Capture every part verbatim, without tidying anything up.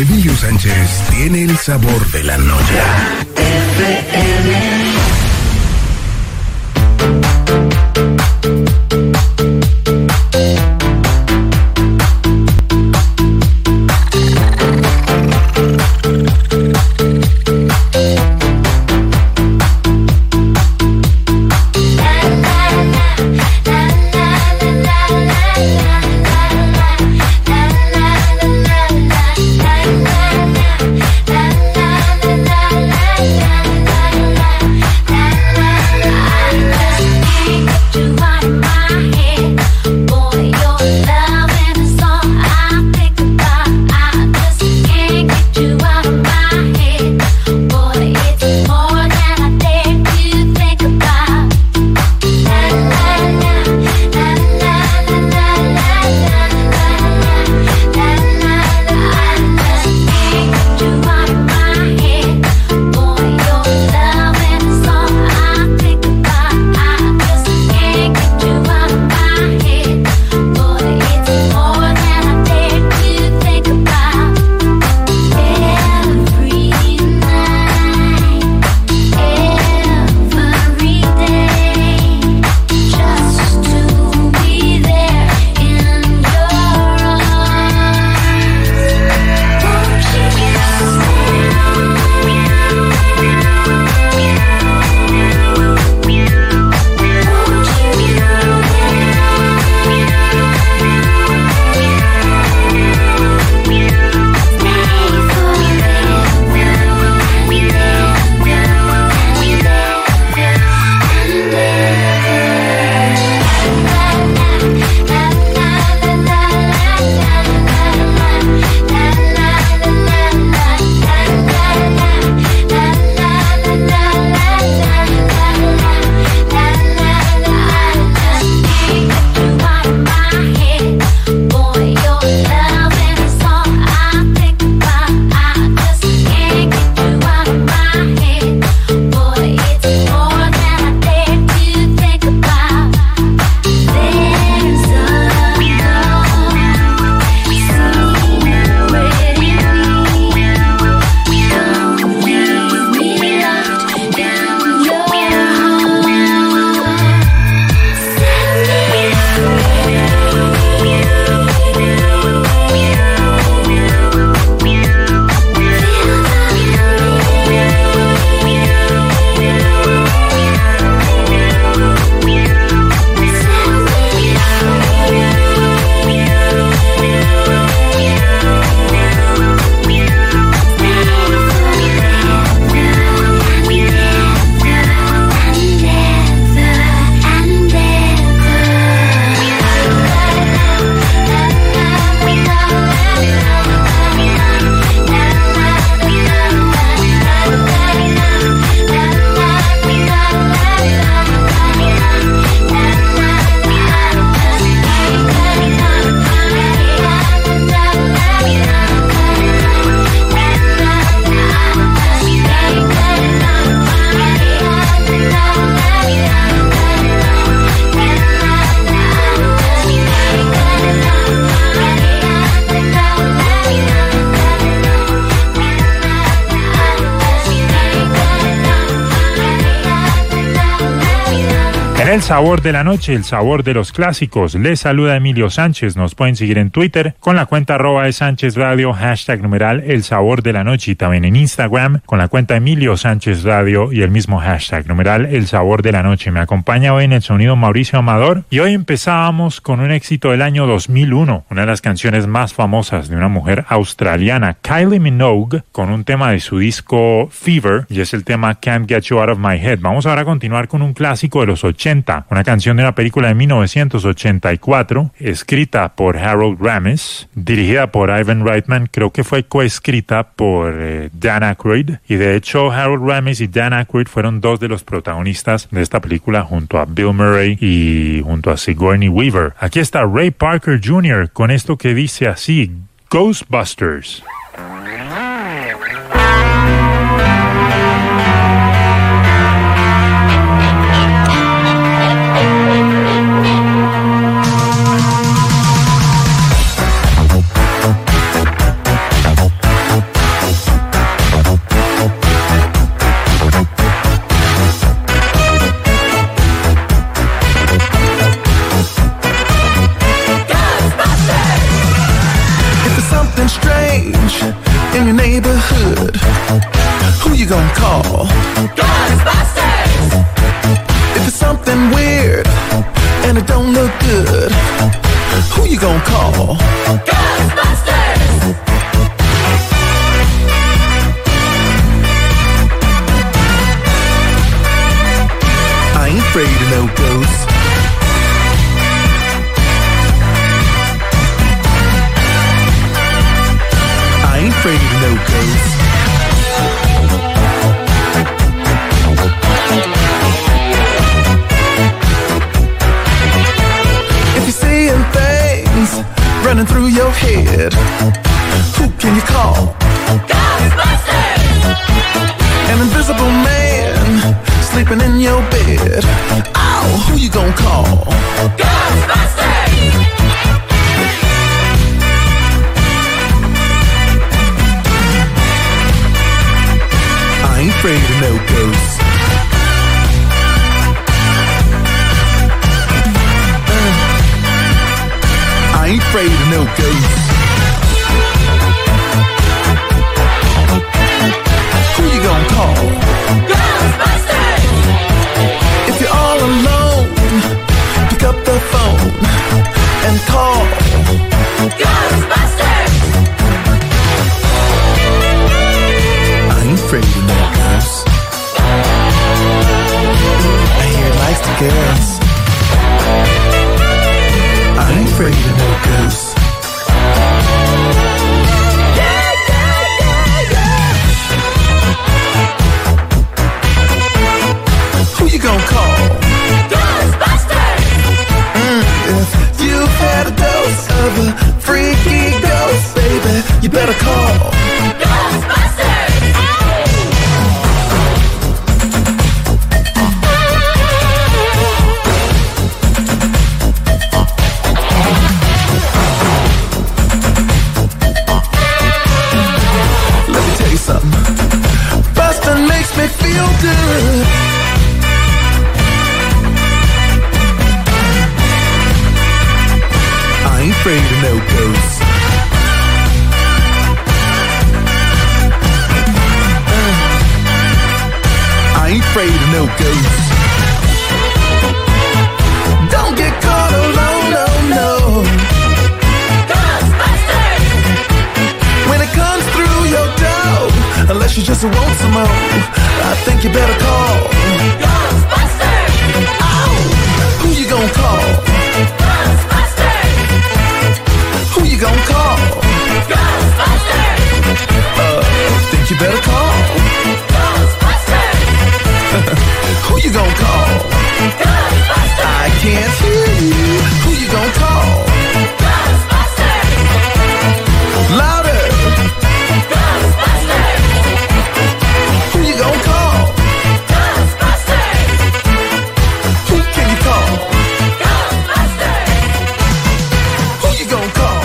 Emilio Sánchez tiene el sabor de la noche. F M. El sabor de la noche, el sabor de los clásicos. Les saluda Emilio Sánchez. Nos pueden seguir en Twitter con la cuenta arroba de Sánchez Radio, hashtag numeral el sabor de la noche, y también en Instagram con la cuenta Emilio Sánchez Radio y el mismo hashtag numeral el sabor de la noche. Me acompaña hoy en el sonido Mauricio Amador y hoy empezábamos con un éxito del año dos mil uno, una de las canciones más famosas de una mujer australiana, Kylie Minogue, con un tema de su disco Fever, y es el tema Can't Get You Out of My Head. Vamos ahora a continuar con un clásico de los ochenta, una canción de una película de mil novecientos ochenta y cuatro, escrita por Harold Ramis, dirigida por Ivan Reitman, creo que fue coescrita por eh, Dan Aykroyd, y de hecho Harold Ramis y Dan Aykroyd fueron dos de los protagonistas de esta película junto a Bill Murray y junto a Sigourney Weaver. Aquí está Ray Parker junior con esto que dice así: Ghostbusters. something strange in your neighborhood, who you gonna call? Ghostbusters! If it's something weird and it don't look good, who you gonna call? Ghostbusters! I ain't afraid of no ghosts. I ain't afraid of no ghosts. If you're seeing things running through your head, who can you call? Ghostbusters! An invisible man sleeping in your bed. Oh, who you gonna call? Ghostbusters! I ain't afraid of no ghosts. Uh, I ain't afraid of no ghosts. Who you gonna call? Ghostbusters! If you're all alone, pick up the phone and call Ghostbusters! I ain't afraid of no ghosts. I hear it likes the girls. I ain't afraid of no ghosts. Yeah, yeah, yeah, yeah. Who you gonna call? Ghostbusters! Mm, if you've had a dose of a freaky ghost, baby, you better call Ghostbusters! Let me tell you something. Bustin' makes me feel good. I ain't afraid of no ghosts. Uh, I ain't afraid of no ghosts. Don't get caught alone, no, no. Ghostbusters! When it comes through your door, unless you just want some more, I think you better call Ghostbusters! Oh, who you gonna call? Ghostbusters! Who you gonna call? Ghostbusters! Uh, think you better call Ghostbusters! Who you gonna call? Ghostbusters! I can't hear you. Who you gonna call? Ghostbusters! Louder! Ghostbusters! Who you gonna call? Ghostbusters! Who can you call? Ghostbusters! Who you gonna call?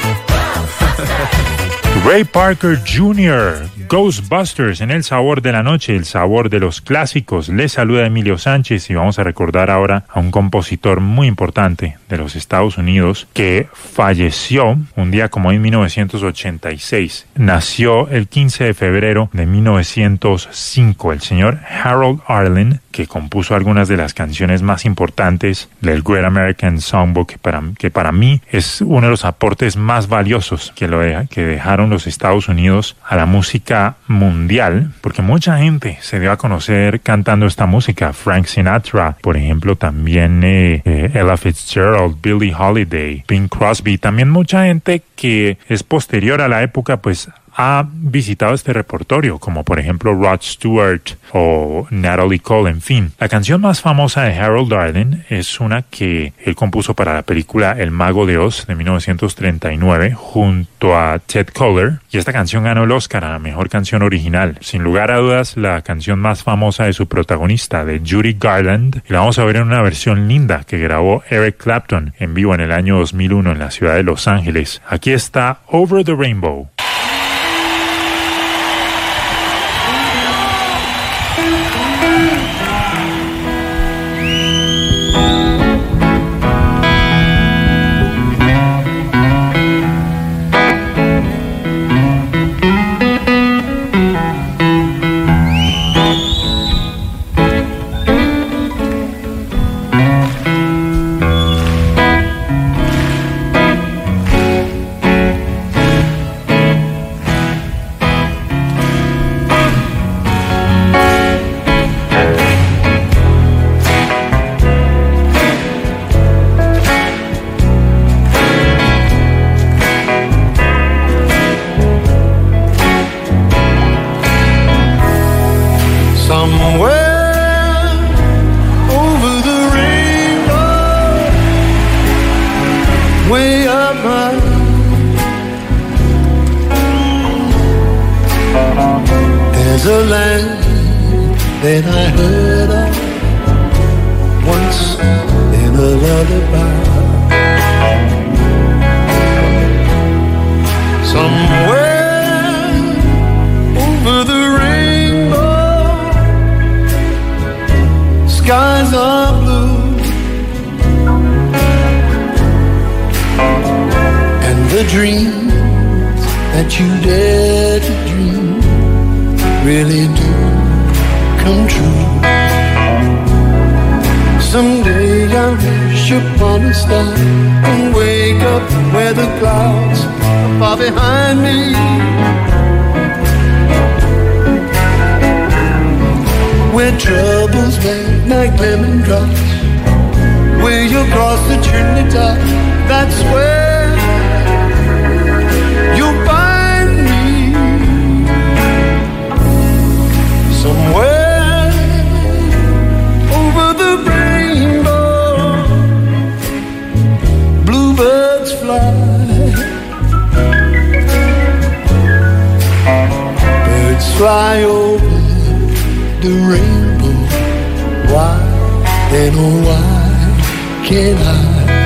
Ghostbusters! Ray Parker junior, Ghostbusters en El Sabor de la Noche, el sabor de los clásicos. Les saluda Emilio Sánchez y vamos a recordar ahora a un compositor muy importante de los Estados Unidos que falleció un día como en mil novecientos ochenta y seis. Nació el quince de febrero de mil novecientos cinco, el señor Harold Arlen, que compuso algunas de las canciones más importantes del Great American Songbook, que para, que para mí es uno de los aportes más valiosos que, lo deja, que dejaron los Estados Unidos a la música mundial, porque mucha gente se dio a conocer cantando esta música. Frank Sinatra, por ejemplo, también eh, eh, Ella Fitzgerald, Billie Holiday, Bing Crosby, también mucha gente que es posterior a la época, pues ha visitado este repertorio, como por ejemplo Rod Stewart o Natalie Cole, en fin. La canción más famosa de Harold Arlen es una que él compuso para la película El Mago de Oz de mil novecientos treinta y nueve junto a Ted Koehler, y esta canción ganó el Oscar a la mejor canción original. Sin lugar a dudas, la canción más famosa de su protagonista, de Judy Garland, y la vamos a ver en una versión linda que grabó Eric Clapton en vivo en el año dos mil uno en la ciudad de Los Ángeles. Aquí está Over the Rainbow. There's a land that I heard of once in a lullaby. Somewhere over the rainbow, skies are blue, and the dreams that you dare to dream really do come true. Someday I'll wish upon a star and wake up where the clouds are far behind me. Where troubles melt like lemon drops, where you cross the chimney top, that's where you'll find me. Somewhere over the rainbow, bluebirds fly, birds fly over the rainbow. Why, then oh why can't I?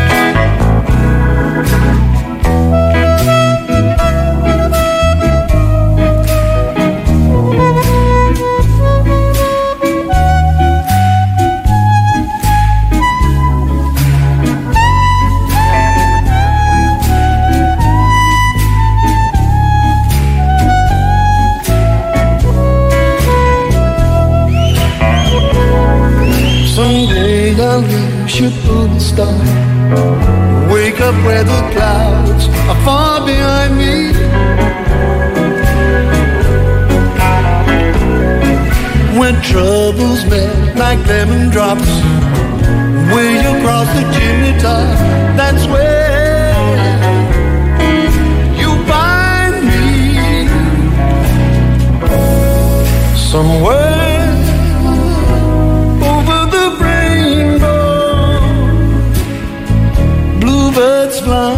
Shooting star, wake up where the clouds are far behind me. When troubles melt like lemon drops, where you cross the chimney top, that's where you find me. Somewhere birds fly,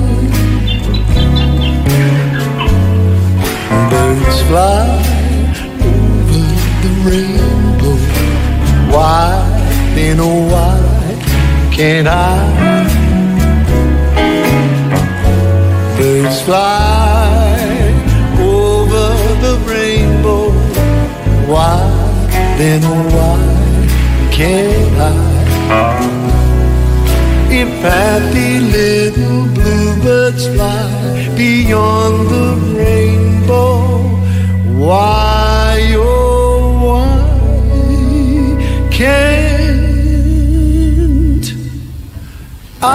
birds fly over the rainbow. Why, then oh why can't I? Birds fly over the rainbow. Why, then oh why can't I? If happy little bluebirds fly beyond the rainbow, why, oh why can't I?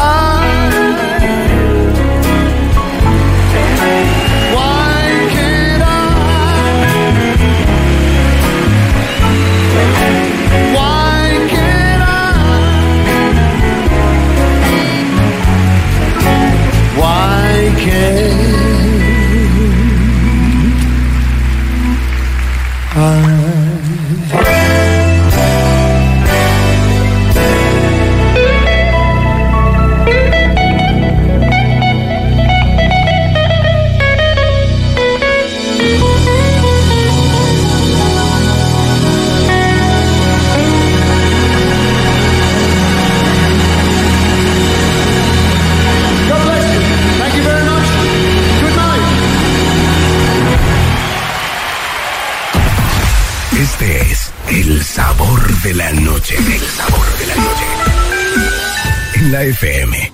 De la noche, el sabor de la noche. En la F M.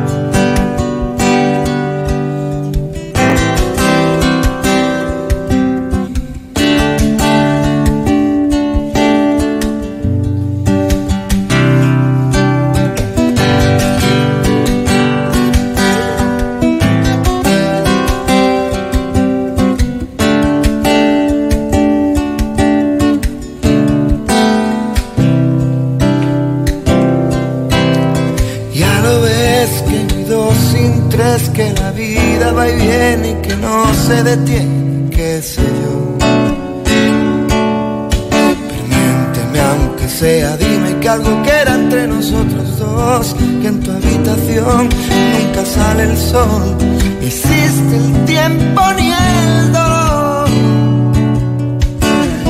Que la vida va y viene y que no se detiene, qué sé yo. Pero miénteme aunque sea, dime que algo queda entre nosotros dos, que en tu habitación nunca sale el sol, existe el tiempo ni el dolor.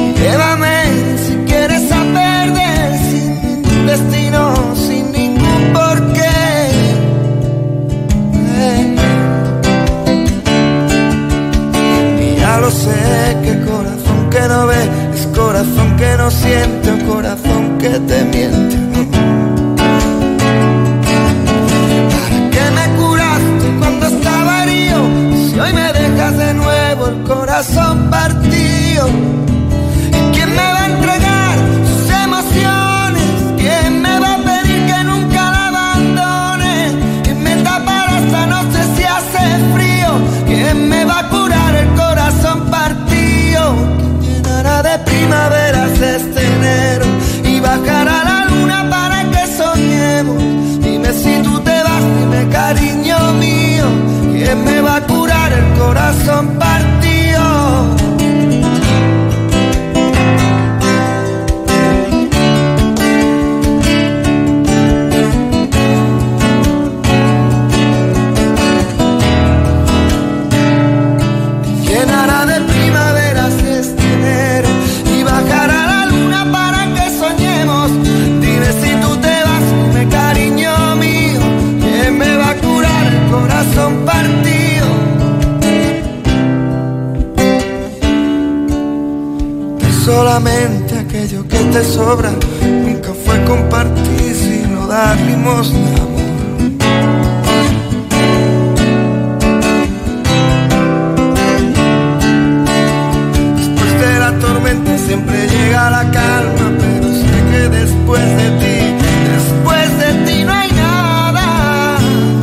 que no ve, es corazón que no siente o corazón que te miente. ¿Para qué me curaste cuando estaba herido? Si hoy me dejas de nuevo el corazón partido. ¿Y quién me va a entregar sus emociones? ¿Quién me va a pedir que nunca la abandone? ¿Quién me tapará esta noche si hace frío? ¿Quién me va a curar el corazón partido? ¿Quién llenará de primaveras este enero y bajará la luna para que soñemos? Dime si tú te vas, dime cariño mío, ¿quién me va a curar el corazón partido? Llenará de primaveras este enero y bajará la luna para que soñemos. Dime si tú te vas, dime cariño mío, ¿quién me va a curar el corazón partido? Solamente aquello que te sobra nunca fue compartir, sino dar limosna, amor. Después de la tormenta siempre llega la calma, pero sé que después de ti, después de ti no hay nada.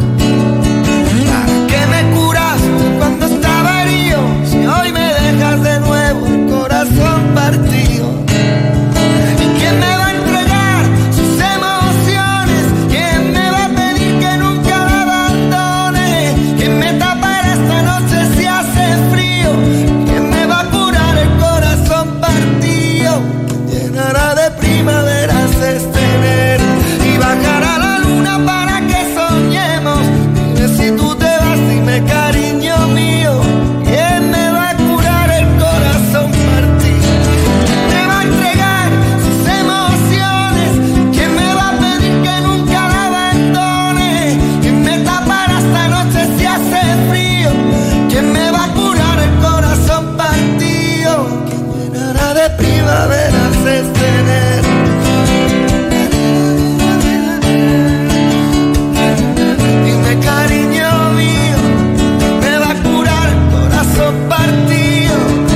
¿Para qué me curaste cuando estaba herido? Si hoy me dejas de nuevo el corazón partido. ¿Y quién me va a entregar sus emociones? ¿Quién me va a pedir que nunca la abandone? ¿Quién me tapará esta noche si hace frío? ¿Quién me va a curar el corazón partido? ¿Quién llenará de primaveras este enero y bajará la luna para que soñemos? Dime si tú te vas, dime cariño mío, ¿quién me va a curar el corazón partido? ¿Me va a entregar sus emociones? ¿Quién me va a pedir que nunca la abandone? ¿Quién me tapará esta noche si hace frío? ¿Quién me va a curar el corazón partido? ¿Quién llenará de primaveras este enero? Dime cariño mío, me va a curar el corazón partido.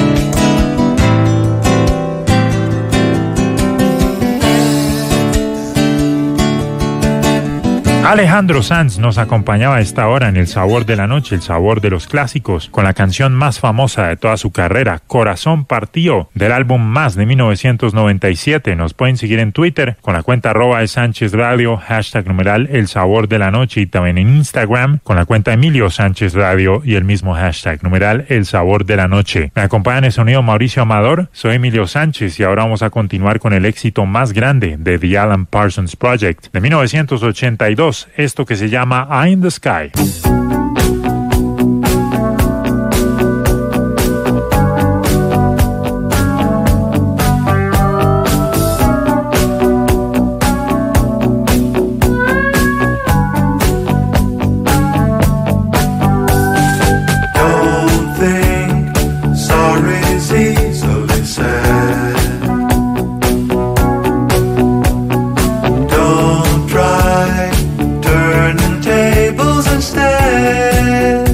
Alejandro Sanz nos acompañaba a esta hora en El Sabor de la Noche, el sabor de los clásicos, con la canción más famosa de toda su carrera, Corazón Partido, del álbum Más de mil novecientos noventa y siete. Nos pueden seguir en Twitter con la cuenta arroba de Sánchez Radio, hashtag numeral El Sabor de la Noche, y también en Instagram con la cuenta Emilio Sánchez Radio y el mismo hashtag numeral El Sabor de la Noche. Me acompaña en el sonido Mauricio Amador, soy Emilio Sánchez y ahora vamos a continuar con el éxito más grande de The Alan Parsons Project de mil novecientos ochenta y dos, esto que se llama Eye in the Sky. Don't think sorry's easily said. Don't try turning tables instead.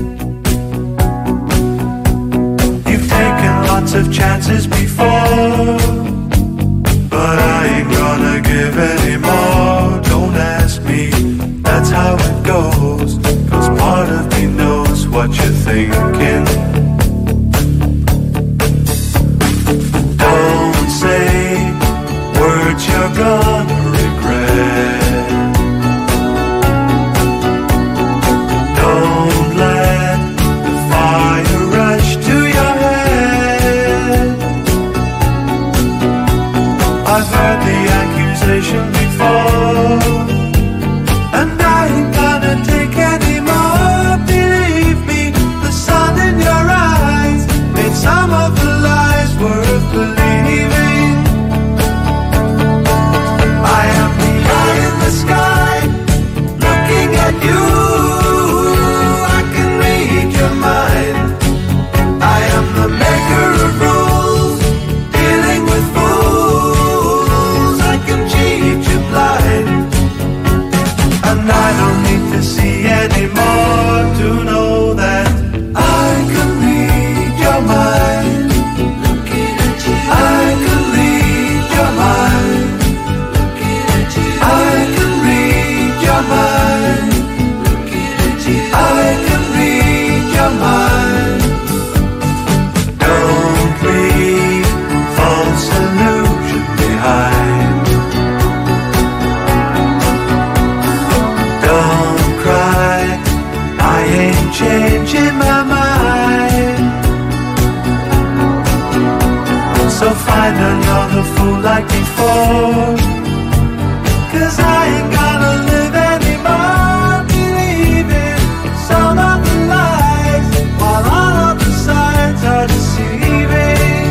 You've taken lots of chances before, but I ain't gonna give any more. Don't ask me, that's how it goes, 'cause part of me knows what you're thinking. Don't say words you're gonna regret. Don't let the fire rush to your head. I've heard the accusation before, and I ain't gonna take any more. Believe me, the sun find another fool like before. 'Cause I ain't gonna live anymore believing some of the lies, while all of the signs are deceiving.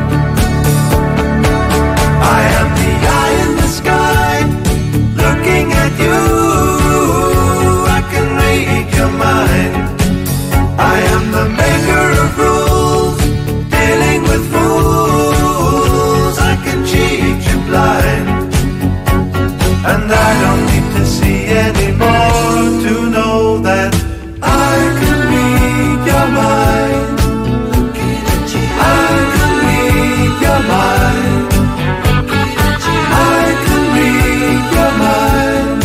I am the eye in the sky, looking at you. I can read your mind. I am the maker of rules, dealing with fools. I can cheat you blind, and I don't need to see anymore to know that I can read your mind. I can read your mind. I can read your mind.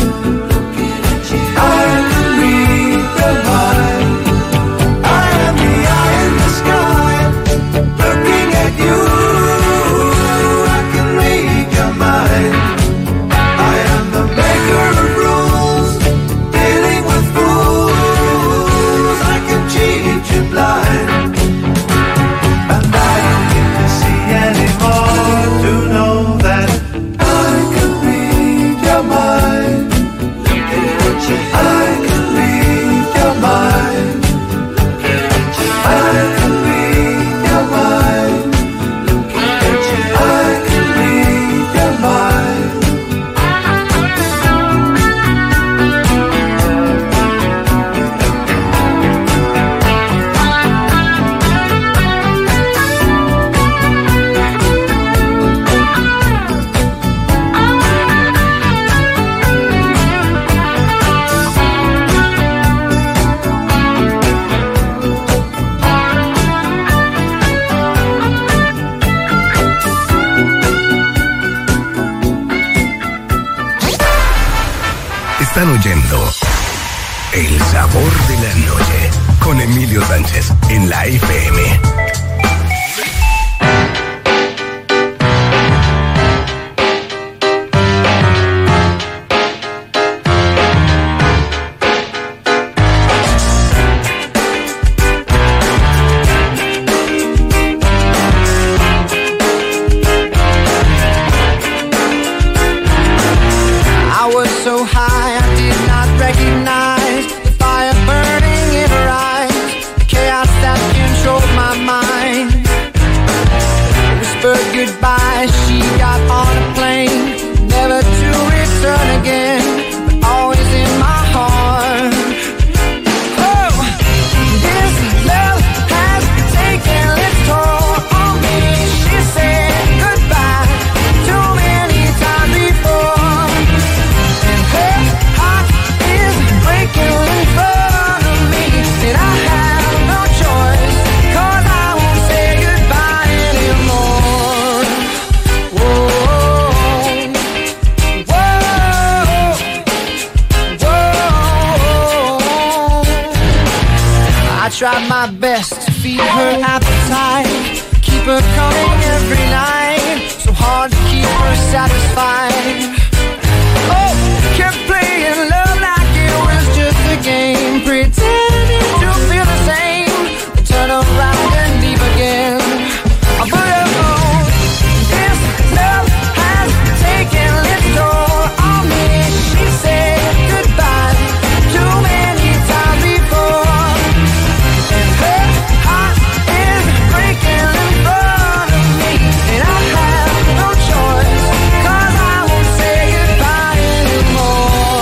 I can read your mind. I am the eye in the sky, looking at you. I can read your mind. I am the maker of rules, dealing with fools. I can cheat you blind, and I don't need to see anymore to know that I can read your mind. I can read your mind. I can read your mind. I can read your mind. Están oyendo El Sabor de la Noche con Emilio Sánchez en la F M. I was so high I did not recognize the fire burning in her eyes, the chaos that controlled my mind. Whispered goodbye, she got on a plane, never to return again, but always in my heart. Oh, this love has taken its toll on me. She said goodbye too many times before. Her heart is breaking in front of me, and I have no choice, 'cause I won't say goodbye anymore. Whoa, whoa, whoa. I tried my best to feed her appetite, keep her coming every night, so hard to keep her satisfied. Oh, kept playing love like it was just a game, pretending to feel the same, then turn around and leave again. I put her on. This love has taken its toll on me. She said goodbye too many times before, and her heart is breaking in front of me, and I have no choice, 'cause I won't say goodbye anymore.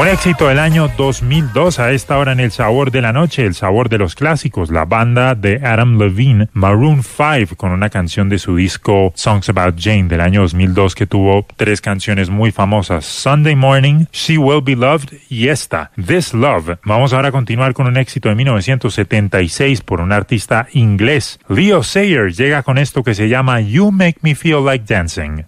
Un éxito del año dos mil dos a esta hora en El Sabor de la Noche, el sabor de los clásicos, la banda de Adam Levine, Maroon five, con una canción de su disco Songs About Jane del año dos mil dos que tuvo tres canciones muy famosas: Sunday Morning, She Will Be Loved y esta, This Love. Vamos ahora a continuar con un éxito de mil novecientos setenta y seis por un artista inglés. Leo Sayer llega con esto que se llama You Make Me Feel Like Dancing.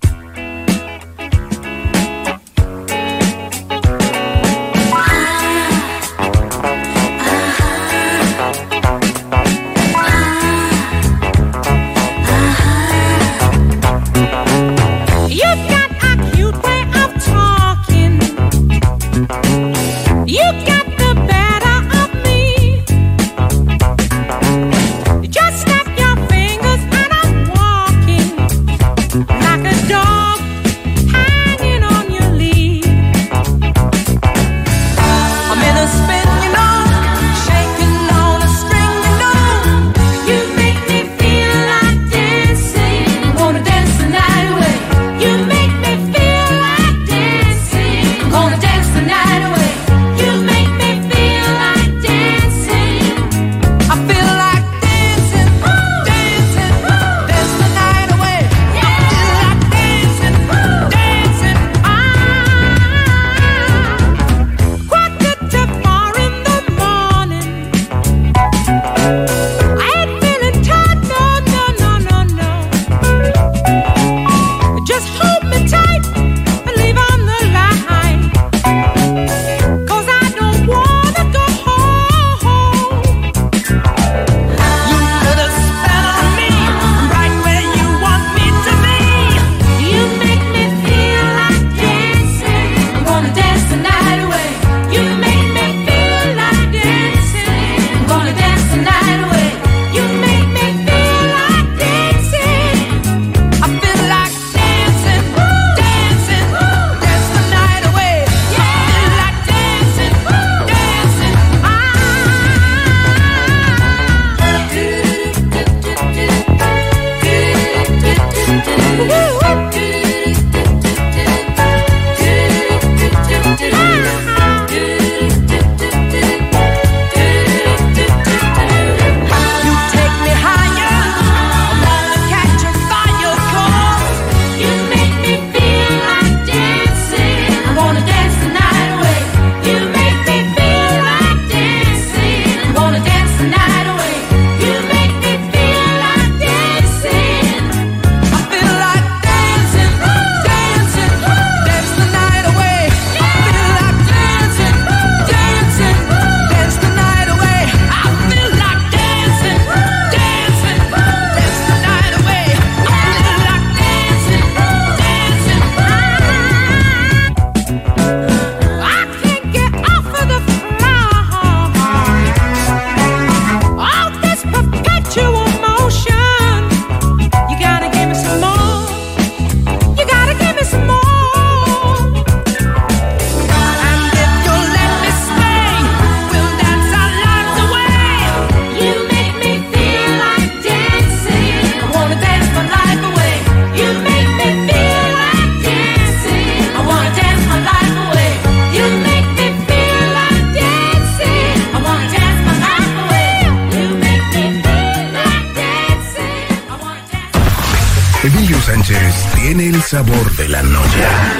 Emilio Sánchez tiene el sabor de la noche.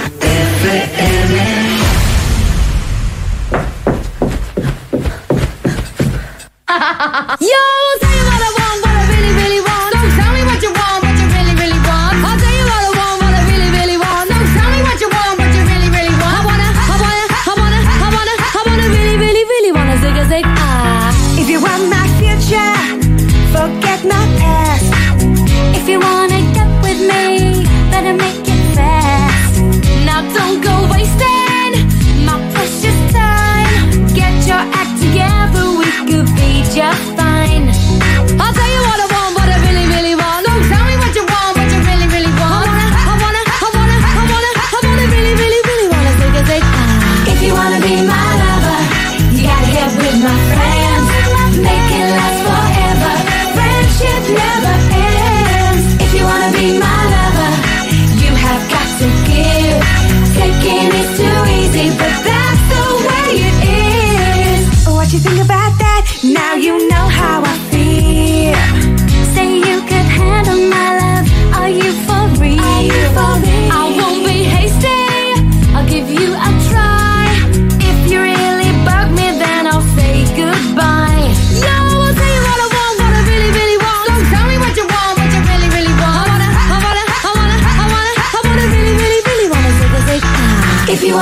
Yo, I'll tell you what I want, what I really, really want. Don't tell me what you want, what you really, really want. I'll tell you what I want, what I really, really want. Don't tell me what you want, what you really, really want. I wanna, I wanna, I wanna, I wanna, I wanna really, really, really wanna zig a zig ah. If you want my future, forget my past. If you wanna get with me, better make it fast. Now don't go wasting my precious time. Get your act together, we could be just fine.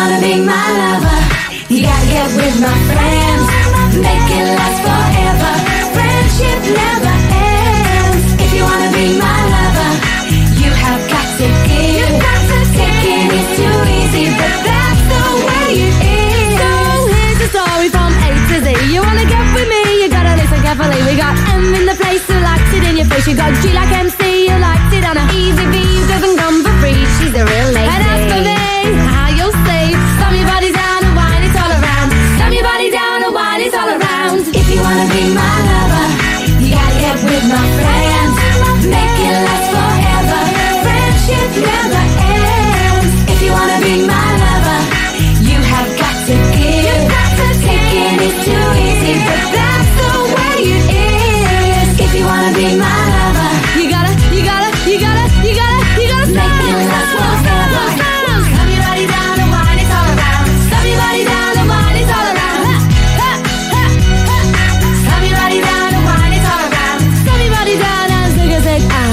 wanna be my lover, you gotta get with my friends. Make it last forever. Friendship never ends. If you wanna be my lover, you have got to give. Taking is too easy, but that's the way it is. So here's the story from A to Z. You wanna get with me, you gotta listen carefully. We got M in the place who likes it in your face. You got G like M C, who likes it on a easy V, who doesn't come for free. She's a real lady. And as for me, how you'll see, slam your body down and wine it all around. Slam your body down and wine it all around. If you wanna be my lover, you gotta get with my friends. Make it last forever. Friendship never ends. If you wanna be my lover, you have got to give. Taking is too easy, but that's the way it is. If you wanna be my lover, you gotta, you gotta, you gotta, you gotta, you gotta make it last forever. Slam your body down and wine it all around. Slam your body down and wine it all around. Ha, ha, ha, ha. Slam your body down and wine it all around. Slam your body down and zig a zig ah.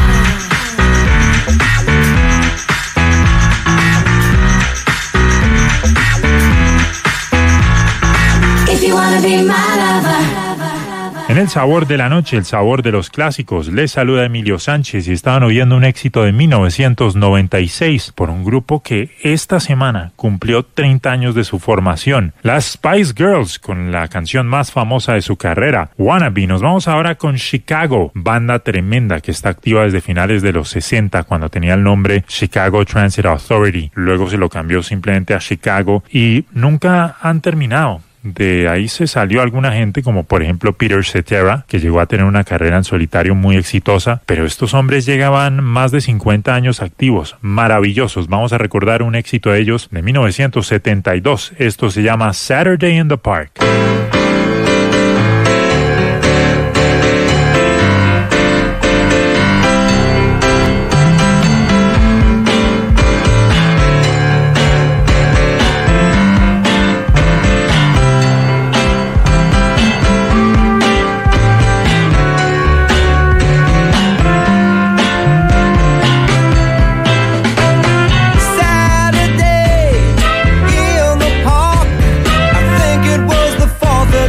If you wanna be my lover. En el sabor de la noche, el sabor de los clásicos, les saluda Emilio Sánchez y estaban oyendo un éxito de mil novecientos noventa y seis por un grupo que esta semana cumplió treinta años de su formación, las Spice Girls, con la canción más famosa de su carrera, Wannabe. Nos vamos ahora con Chicago, banda tremenda que está activa desde finales de los sesenta, cuando tenía el nombre Chicago Transit Authority. Luego se lo cambió simplemente a Chicago y nunca han terminado. De ahí se salió alguna gente, como por ejemplo Peter Cetera, que llegó a tener una carrera en solitario muy exitosa, pero estos hombres llegaban más de cincuenta años activos, maravillosos. Vamos a recordar un éxito de ellos de mil novecientos setenta y dos. Esto se llama Saturday in the Park. Saturday in the park, I think it was the fourth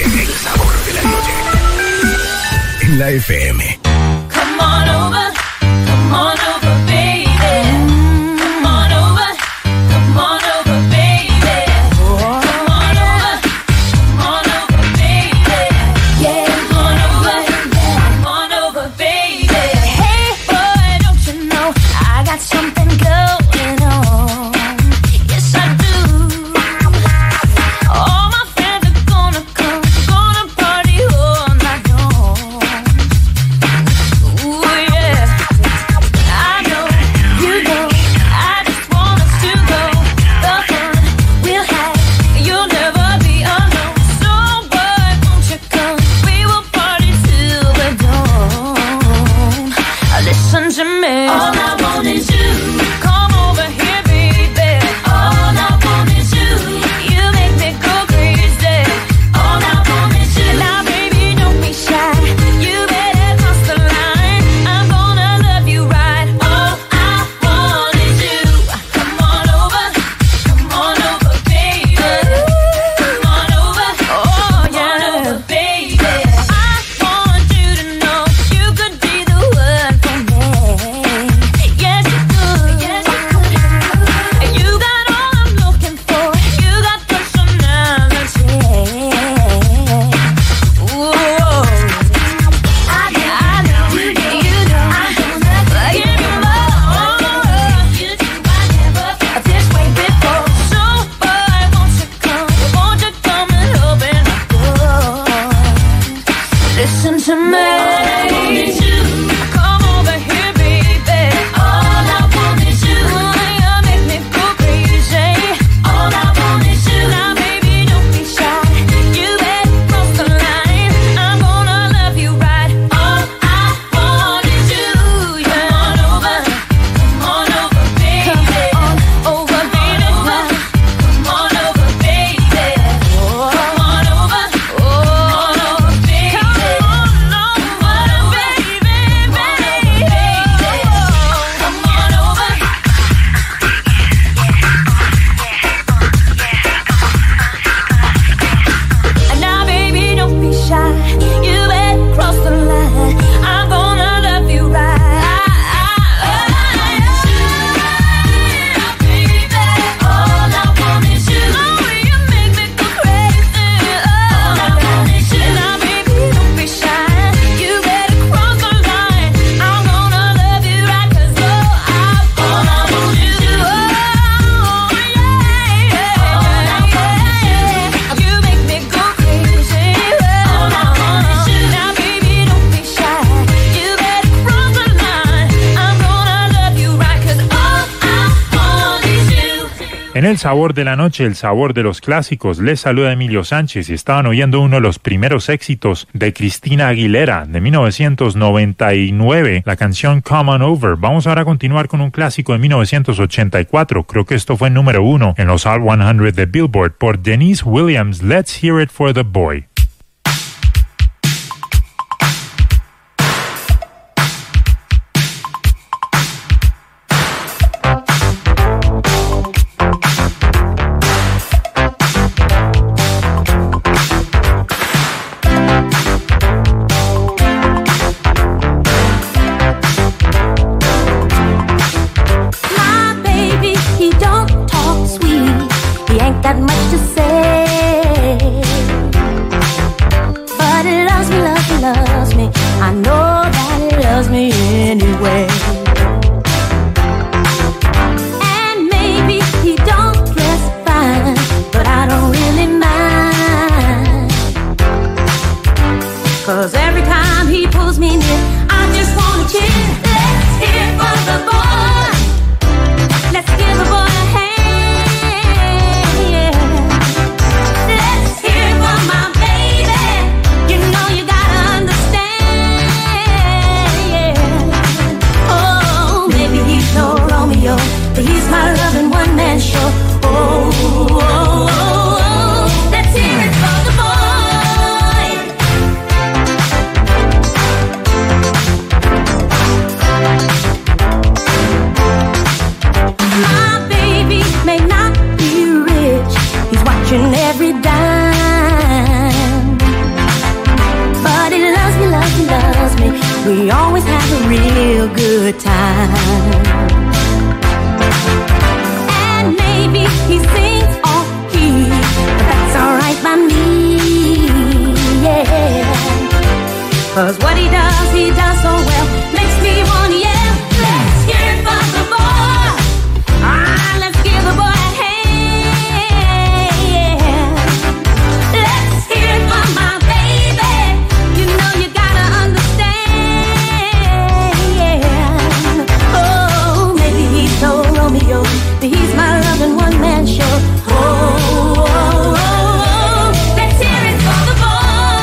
noche, el sabor de la noche. En la F M. Come on over, come on over, baby. Come on over, come on over, baby. Come on over, come on over, baby. Yeah, come on over, come on over, baby. Hey boy, don't you know I got something going on? Yes I do. All my friends are gonna come, gonna party all night long. Ooh yeah, I know, you know, I just want us to go. The fun we'll have, you'll never be alone. So boy, won't you come? We will party till the dawn. Listen to me. All I want is you. Come over here, baby. All I want is you. You make me go crazy. All I want is you. Now, baby, don't be shy. You better cross the line. I'm gonna love you right. All I want is you. Come on over. Come on over, baby. Come on over. Oh, yeah. Come on over, baby. I want you to know you could be the one for me. Yes, you could. Yes, you could. You got all I'm looking for. You got personality. Ooh. I know, I know, you know, you know. I'm gonna give you more. You do, I never felt this way before. So, boy, won't you come? Won't you come and open my door? Listen to me. All I want is you. Come over here, baby. All I want is you. You make me go crazy. All I want is you. Now, baby, don't be shy. You better cross the line. I'm gonna love you right. All I want is you. Come on over. Come on over, baby. Come on over, baby. Come on over, baby. Come on over. Oh, baby. Come on over, baby, baby. Come on over. Now, baby, don't be shy. You better cross the line. I'm gonna love you right. Baby, all I want is you. Oh, you make me go crazy. All I want is you. Now, baby, don't be shy. You better cross the line. I'm gonna love you right, 'cause oh, I, all I want is you. Oh, yeah, yeah. All I want is you. You make me go crazy. All I want is you. Now, baby, don't be shy. You better cross the line. I'm gonna love you right, 'cause all I want is you. En el sabor de la noche, el sabor de los clásicos, les saluda Emilio Sánchez y estaban oyendo uno de los primeros éxitos de Cristina Aguilera de mil novecientos noventa y nueve, la canción Come On Over. Vamos ahora a continuar con un clásico de mil novecientos ochenta y cuatro, creo que esto fue número uno en los Hot cien de Billboard por Denise Williams, Let's Hear It for the Boy. My baby, he don't talk sweet. He ain't got much to say. But he loves me, loves me, loves me. I know that he loves me anyway. And maybe he don't dress fine, but I don't really mind. 'Cause every time he pulls me near, I just wanna cheer. Let's hear it for the boy. Let's give the boy a hand, yeah. Let's hear it for my baby. You know you gotta understand, yeah. Oh, maybe he's no Romeo, but he's my loving one-man show. Oh, oh, oh, oh. Let's hear it for the boy. we always have a real good time. And maybe he sings off key, but that's alright by me, yeah. Cause what he does, he does so well, makes me wanna yell. Let's hear it for the boy. Ah, let's give the boy a hand. Let's hear it for my baby. You know you gotta understand. Oh, maybe he's so Romeo, but he's my loving one-man show. Oh, oh, oh, oh, let's hear it for the boy.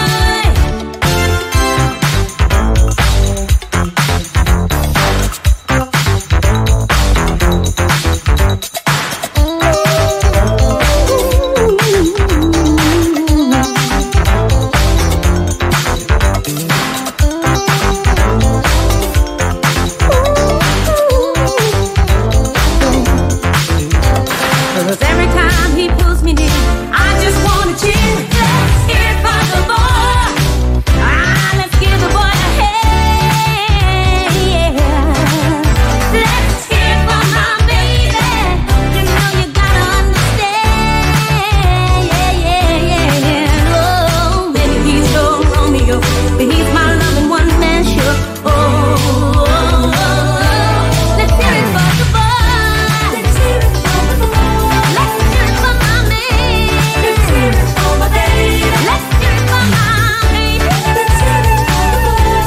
Cause every time he pulls me near, I just wanna cheer. Let's hear it for the boy. Ah, let's give the boy a hand, yeah. Let's hear it for my baby. You know you gotta understand, yeah, yeah, yeah, yeah. Oh, maybe he's no Romeo, but he's my loving one-man show. Oh, oh, oh, oh. Let's hear it for the boy. Let's hear it for the boy. Let's hear it for my man. Let's hear it for my baby. Let's hear it for my baby. Let's hear it for the boy.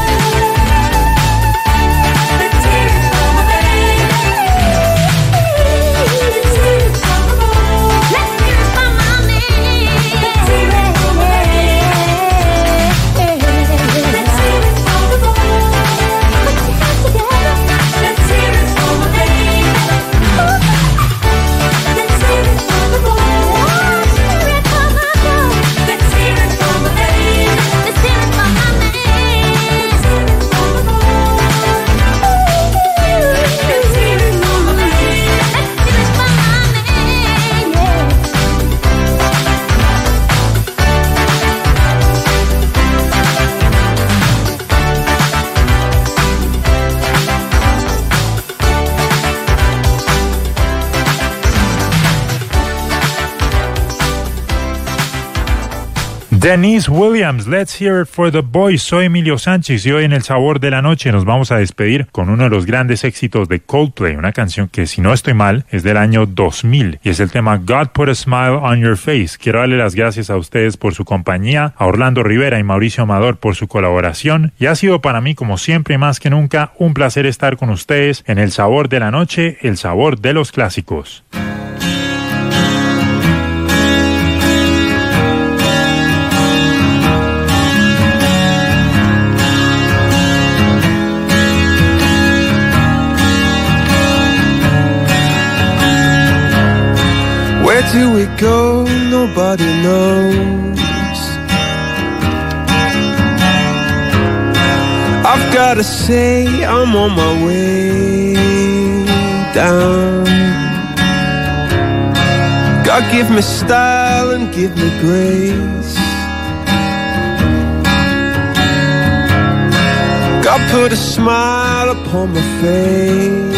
Let's hear it for my baby. Let's hear it for the boy. Let's hear it for my man. Let's hear it for my baby. Let's hear it for the boy. Put your hands together. Let's hear it for my baby. Let's hear it for the boy. Let's hear it for my girl. Let's hear it for my baby. Let's hear it for my man. Let's hear it for the boy. Let's hear it for my baby. Let's hear it for my man. Denise Williams, Let's Hear It for the Boys. Soy Emilio Sánchez y hoy en El Sabor de la Noche nos vamos a despedir con uno de los grandes éxitos de Coldplay, una canción que, si no estoy mal, es del año dos mil y es el tema God Put a Smile on Your Face. Quiero darle las gracias a ustedes por su compañía, a Orlando Rivera y Mauricio Amador por su colaboración, y ha sido para mí, como siempre y más que nunca, un placer estar con ustedes en El Sabor de la Noche, el sabor de los clásicos. Where do we go? Nobody knows. I've gotta say I'm on my way down. God give me style and give me grace. God put a smile upon my face.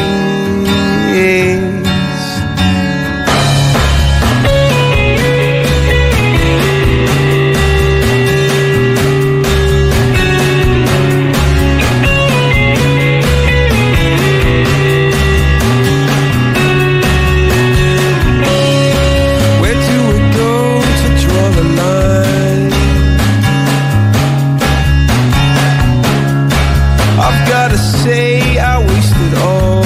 I've gotta say I wasted all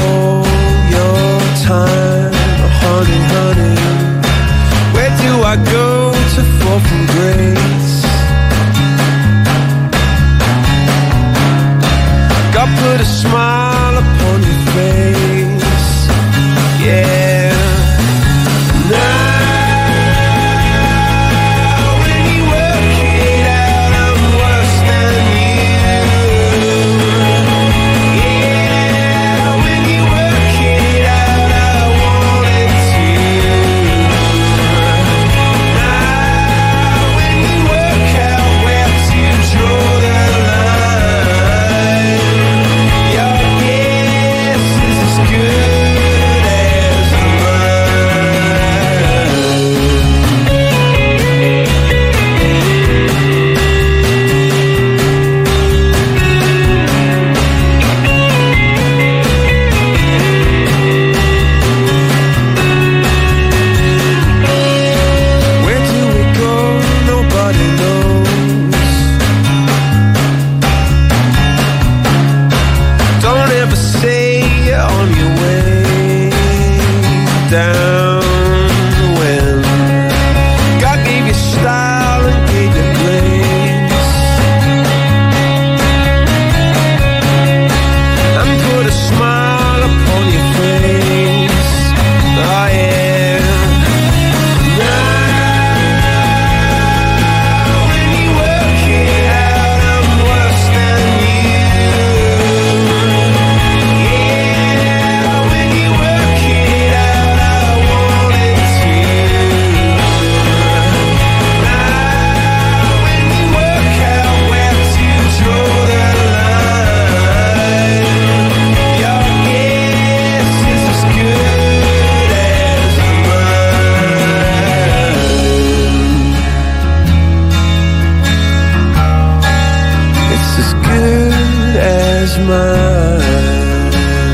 as mine.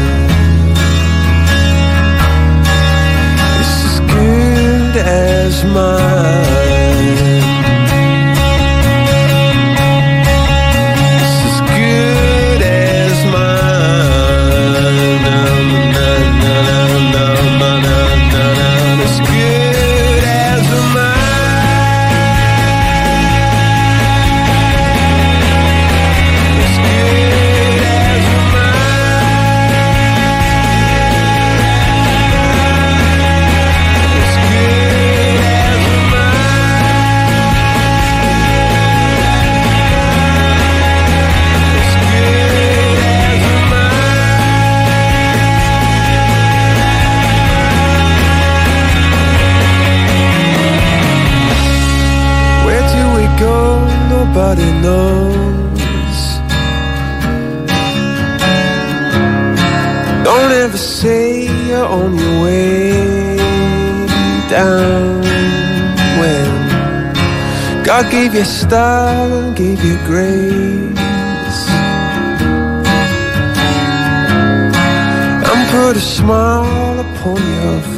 It's as good as mine. Nobody knows. Don't ever say you're on your way down when God gave you style and gave you grace and put a smile upon your face.